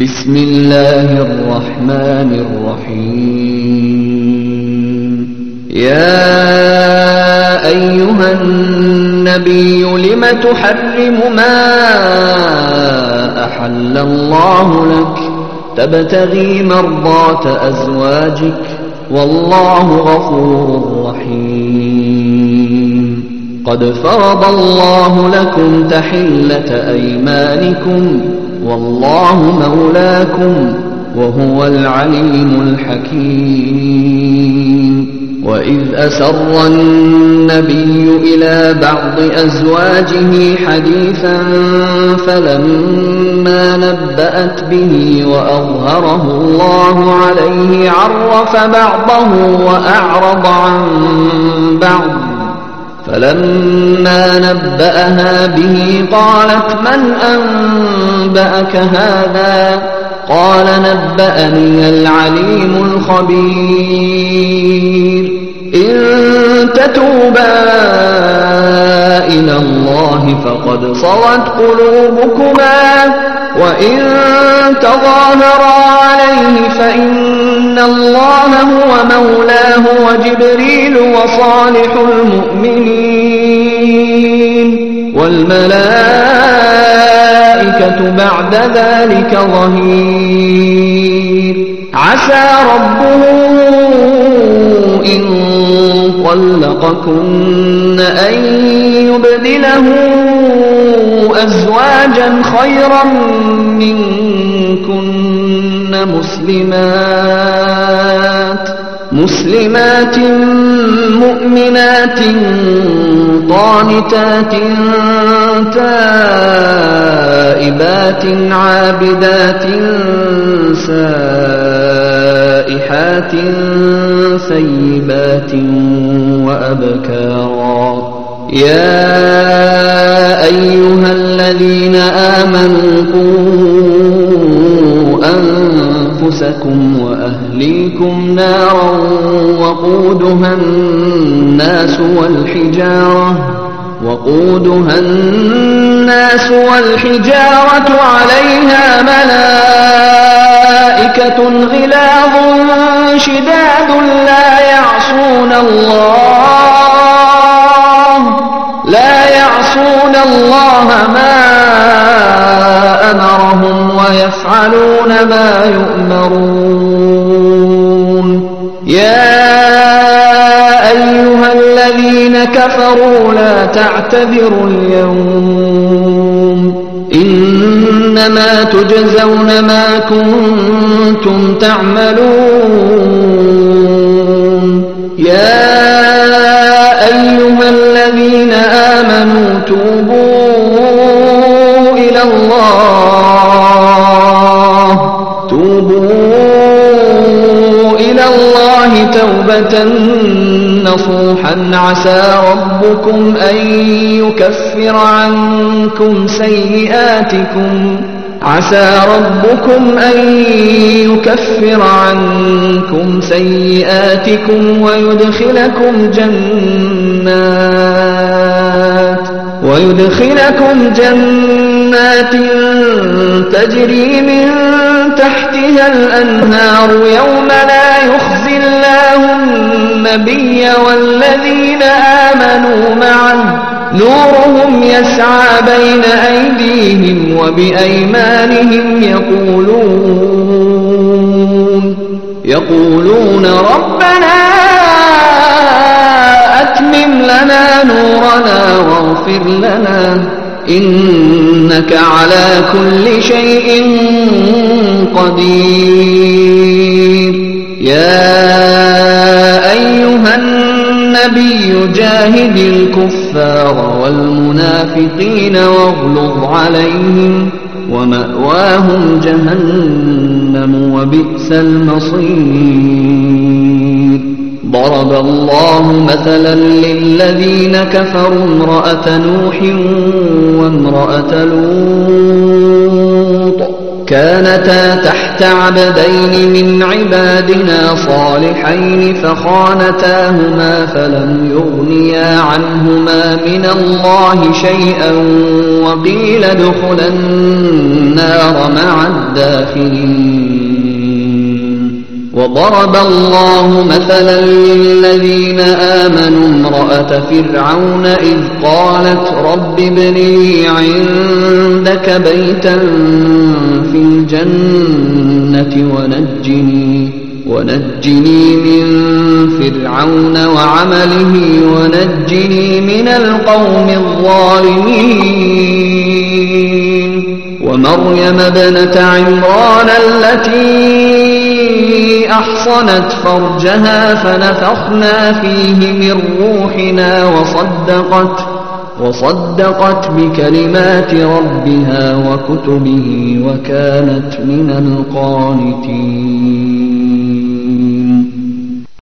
بسم الله الرحمن الرحيم. يا أيها النبي لم تحرم ما أحل الله لك تبتغي مرضات أزواجك والله غفور رحيم. قد فرض الله لكم تحلة أيمانكم والله مولاكم وهو العليم الحكيم. وإذ أسر النبي إلى بعض أزواجه حديثا فلما نبأت به وأظهره الله عليه عرف بعضه وأعرض عن بعض. فلما نبأها به قالت من أنبأك هذا؟ قال نبأني العليم الخبير. إن تتوبا إلى الله فقد صغت قلوبكما وإن تظاهرا عليه فإن الله هو مولاه وجبريل وصالح المؤمنين والملائكة بعد ذلك ظهير. عسى ربه إن طلقكن أن يبدله أزواجا خيرا منكن مسلمات مؤمنات قانتات تائبات عابدات سائحات ثيبات وأبكارا. يا أيها الذين آمنوا قوا أنفسكم وأهليكم نارا وقودها الناس والحجارة عليها ملائكة غلاظ شداد لا يعصون الله ما أمرهم ويفعلون ما يؤمرون. يا أيها الذين كفروا لا تعتذروا اليوم إنما تجزون ما كنتم تعملون. يا أيها الذين آمنوا توبوا إلى الله توبة نصوحا عسى ربكم أن يكفر عنكم سيئاتكم ويدخلكم جنات تجري من تحتها الأنهار يوم لا يخزي الله النبي والذين آمنوا معه نورهم يسعى بين أيديهم وبأيمانهم يقولون ربنا أتمم لنا نورنا واغفر لنا إنك على كل شيء قدير. يا أيها النبي جاهد الكفار والمنافقين واغلظ عليهم ومأواهم جهنم وبئس المصير. ضرب الله مثلا للذين كفروا امرأة نوح وامرأة لوط كانتا تحت عبدين من عبادنا صالحين فخانتاهما فلم يغنيا عنهما من الله شيئا وقيل ادخلا النار مع الداخلين. وضرب الله مثلا للذين آمنوا امرأة فرعون إذ قالت رب ابن لي عندك بيتا في الجنة ونجني من فرعون وعمله ونجني من القوم الظالمين. ومريم ابنة عمران التي أحصنت فرجها فنفخنا فيه من روحنا وصدقت بكلمات ربها وكتبه وكانت من القانتين.